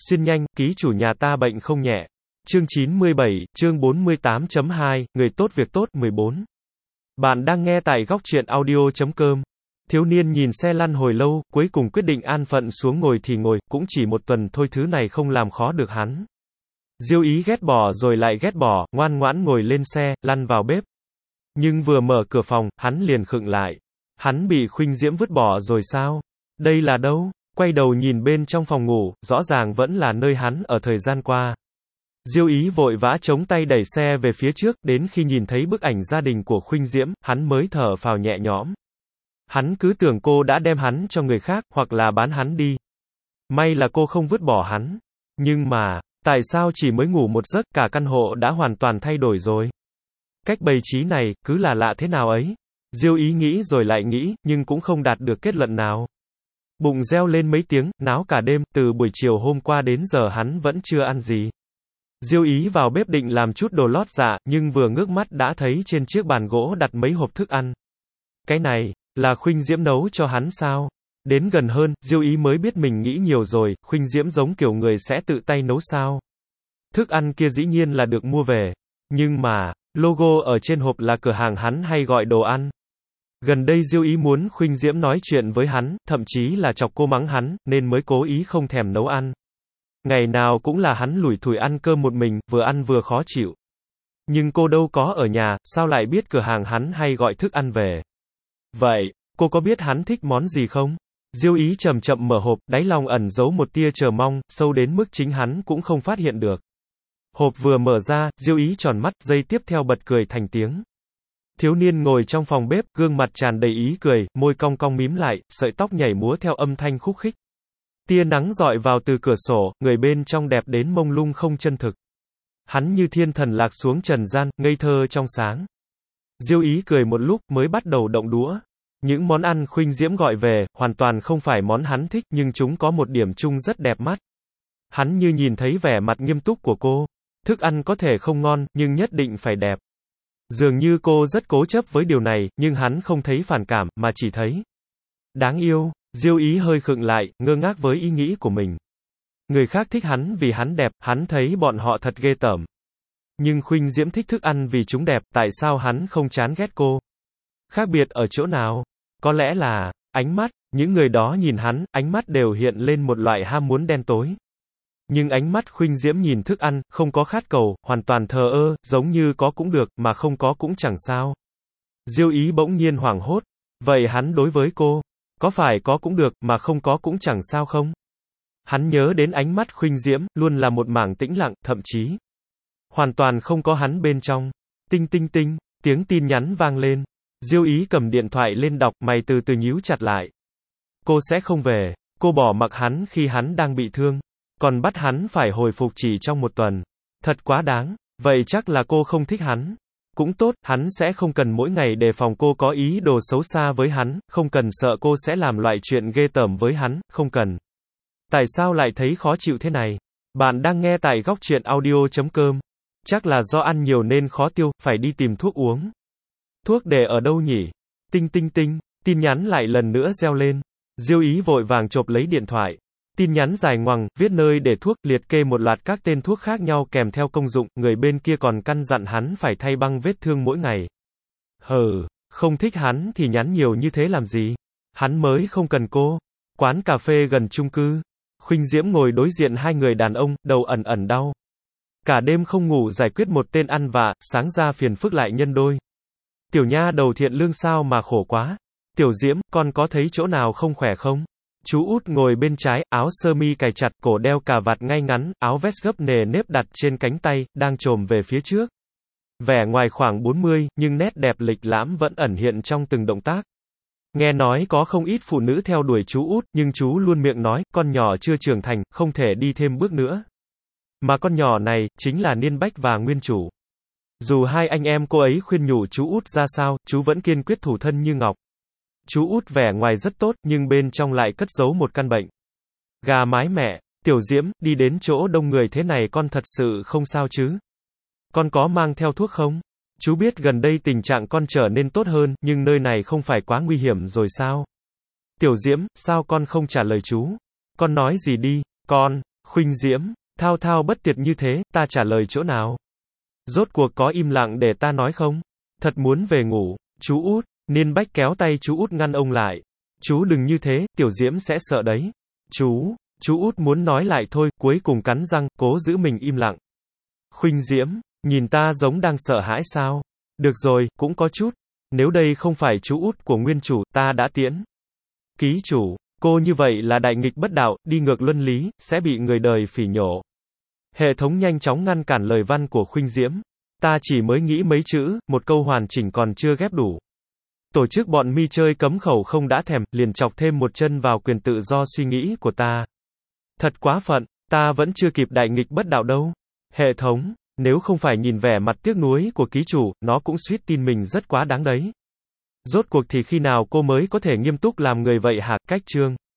Xin nhanh, ký chủ nhà ta bệnh không nhẹ. Chương 97, chương 48.2, người tốt việc tốt, 14. Bạn đang nghe tại góc truyện audio.com. Thiếu niên nhìn xe lăn hồi lâu, cuối cùng quyết định an phận xuống ngồi thì ngồi, cũng chỉ một tuần thôi, thứ này không làm khó được hắn. Diêu Ý ghét bỏ rồi lại ghét bỏ, ngoan ngoãn ngồi lên xe, lăn vào bếp. Nhưng vừa mở cửa phòng, hắn liền khựng lại. Hắn bị Khuynh Diễm vứt bỏ rồi sao? Đây là đâu? Quay đầu nhìn bên trong phòng ngủ, rõ ràng vẫn là nơi hắn ở thời gian qua. Diêu Ý vội vã chống tay đẩy xe về phía trước, đến khi nhìn thấy bức ảnh gia đình của Khuynh Diễm, hắn mới thở phào nhẹ nhõm. Hắn cứ tưởng cô đã đem hắn cho người khác, hoặc là bán hắn đi. May là cô không vứt bỏ hắn. Nhưng mà, tại sao chỉ mới ngủ một giấc, cả căn hộ đã hoàn toàn thay đổi rồi? Cách bày trí này, cứ là lạ thế nào ấy? Diêu Ý nghĩ rồi lại nghĩ, nhưng cũng không đạt được kết luận nào. Bụng reo lên mấy tiếng, náo cả đêm, từ buổi chiều hôm qua đến giờ hắn vẫn chưa ăn gì. Diêu Ý vào bếp định làm chút đồ lót dạ, nhưng vừa ngước mắt đã thấy trên chiếc bàn gỗ đặt mấy hộp thức ăn. Cái này, là Khuynh Diễm nấu cho hắn sao? Đến gần hơn, Diêu Ý mới biết mình nghĩ nhiều rồi, Khuynh Diễm giống kiểu người sẽ tự tay nấu sao? Thức ăn kia dĩ nhiên là được mua về. Nhưng mà, logo ở trên hộp là cửa hàng hắn hay gọi đồ ăn. Gần đây Diêu Ý muốn Khuynh Diễm nói chuyện với hắn, thậm chí là chọc cô mắng hắn, nên mới cố ý không thèm nấu ăn. Ngày nào cũng là hắn lủi thủi ăn cơm một mình, vừa ăn vừa khó chịu. Nhưng cô đâu có ở nhà, sao lại biết cửa hàng hắn hay gọi thức ăn về? Vậy, cô có biết hắn thích món gì không? Diêu Ý chậm chậm mở hộp, đáy lòng ẩn giấu một tia chờ mong, sâu đến mức chính hắn cũng không phát hiện được. Hộp vừa mở ra, Diêu Ý tròn mắt, giây tiếp theo bật cười thành tiếng. Thiếu niên ngồi trong phòng bếp, gương mặt tràn đầy ý cười, môi cong cong mím lại, sợi tóc nhảy múa theo âm thanh khúc khích. Tia nắng dọi vào từ cửa sổ, người bên trong đẹp đến mông lung không chân thực. Hắn như thiên thần lạc xuống trần gian, ngây thơ trong sáng. Diêu Ý cười một lúc mới bắt đầu động đũa. Những món ăn Khuynh Diễm gọi về, hoàn toàn không phải món hắn thích, nhưng chúng có một điểm chung rất đẹp mắt. Hắn như nhìn thấy vẻ mặt nghiêm túc của cô. Thức ăn có thể không ngon, nhưng nhất định phải đẹp. Dường như cô rất cố chấp với điều này, nhưng hắn không thấy phản cảm, mà chỉ thấy đáng yêu. Diêu Ý hơi khựng lại, ngơ ngác với ý nghĩ của mình. Người khác thích hắn vì hắn đẹp, hắn thấy bọn họ thật ghê tởm. Nhưng Khuynh Diễm thích thức ăn vì chúng đẹp, tại sao hắn không chán ghét cô? Khác biệt ở chỗ nào? Có lẽ là ánh mắt, những người đó nhìn hắn, ánh mắt đều hiện lên một loại ham muốn đen tối. Nhưng ánh mắt Khuynh Diễm nhìn thức ăn, không có khát cầu, hoàn toàn thờ ơ, giống như có cũng được, mà không có cũng chẳng sao. Diêu Ý bỗng nhiên hoảng hốt. Vậy hắn đối với cô, có phải có cũng được, mà không có cũng chẳng sao không? Hắn nhớ đến ánh mắt Khuynh Diễm, luôn là một mảng tĩnh lặng, thậm chí hoàn toàn không có hắn bên trong. Tinh tinh tinh, tiếng tin nhắn vang lên. Diêu Ý cầm điện thoại lên đọc, mày từ từ nhíu chặt lại. Cô sẽ không về. Cô bỏ mặc hắn khi hắn đang bị thương. Còn bắt hắn phải hồi phục chỉ trong một tuần. Thật quá đáng. Vậy chắc là cô không thích hắn. Cũng tốt, hắn sẽ không cần mỗi ngày đề phòng cô có ý đồ xấu xa với hắn, không cần sợ cô sẽ làm loại chuyện ghê tởm với hắn, không cần. Tại sao lại thấy khó chịu thế này? Bạn đang nghe tại góc truyện audio.com. Chắc là do ăn nhiều nên khó tiêu, phải đi tìm thuốc uống. Thuốc để ở đâu nhỉ? Tinh tinh tinh, tin nhắn lại lần nữa reo lên. Diêu Ý vội vàng chộp lấy điện thoại. Tin nhắn dài ngoằng, viết nơi để thuốc, liệt kê một loạt các tên thuốc khác nhau kèm theo công dụng, người bên kia còn căn dặn hắn phải thay băng vết thương mỗi ngày. Hừ, không thích hắn thì nhắn nhiều như thế làm gì? Hắn mới không cần cô. Quán cà phê gần chung cư. Khuynh Diễm ngồi đối diện hai người đàn ông, đầu ẩn ẩn đau. Cả đêm không ngủ giải quyết một tên ăn vạ, sáng ra phiền phức lại nhân đôi. Tiểu nha đầu thiện lương sao mà khổ quá. Tiểu Diễm, con có thấy chỗ nào không khỏe không? Chú út ngồi bên trái, áo sơ mi cài chặt, cổ đeo cà vạt ngay ngắn, áo vest gấp nề nếp đặt trên cánh tay, đang chồm về phía trước. Vẻ ngoài khoảng 40, nhưng nét đẹp lịch lãm vẫn ẩn hiện trong từng động tác. Nghe nói có không ít phụ nữ theo đuổi chú út, nhưng chú luôn miệng nói, con nhỏ chưa trưởng thành, không thể đi thêm bước nữa. Mà con nhỏ này, chính là Niên Bách và Nguyên Chủ. Dù hai anh em cô ấy khuyên nhủ chú út ra sao, chú vẫn kiên quyết thủ thân như ngọc. Chú út vẻ ngoài rất tốt, nhưng bên trong lại cất giấu một căn bệnh. Gà mái mẹ. Tiểu Diễm, đi đến chỗ đông người thế này con thật sự không sao chứ? Con có mang theo thuốc không? Chú biết gần đây tình trạng con trở nên tốt hơn, nhưng nơi này không phải quá nguy hiểm rồi sao? Tiểu Diễm, sao con không trả lời chú? Con nói gì đi? Khuynh Diễm, thao thao bất tuyệt như thế, ta trả lời chỗ nào? Rốt cuộc có im lặng để ta nói không? Thật muốn về ngủ. Chú Út, Niên Bách kéo tay chú Út ngăn ông lại. Chú đừng như thế, Tiểu Diễm sẽ sợ đấy. Chú Út muốn nói lại thôi, cuối cùng cắn răng, cố giữ mình im lặng. Khuynh Diễm, nhìn ta giống đang sợ hãi sao? Được rồi, cũng có chút. Nếu đây không phải chú Út của nguyên chủ, ta đã tiễn. Ký chủ, cô như vậy là đại nghịch bất đạo, đi ngược luân lý, sẽ bị người đời phỉ nhổ. Hệ thống nhanh chóng ngăn cản lời văn của Khuynh Diễm. Ta chỉ mới nghĩ mấy chữ, một câu hoàn chỉnh còn chưa ghép đủ. Tổ chức bọn mi chơi cấm khẩu không đã thèm, liền chọc thêm một chân vào quyền tự do suy nghĩ của ta. Thật quá phận, ta vẫn chưa kịp đại nghịch bất đạo đâu. Hệ thống, nếu không phải nhìn vẻ mặt tiếc nuối của ký chủ, nó cũng suýt tin mình rất quá đáng đấy. Rốt cuộc thì khi nào cô mới có thể nghiêm túc làm người vậy hả? Cách chương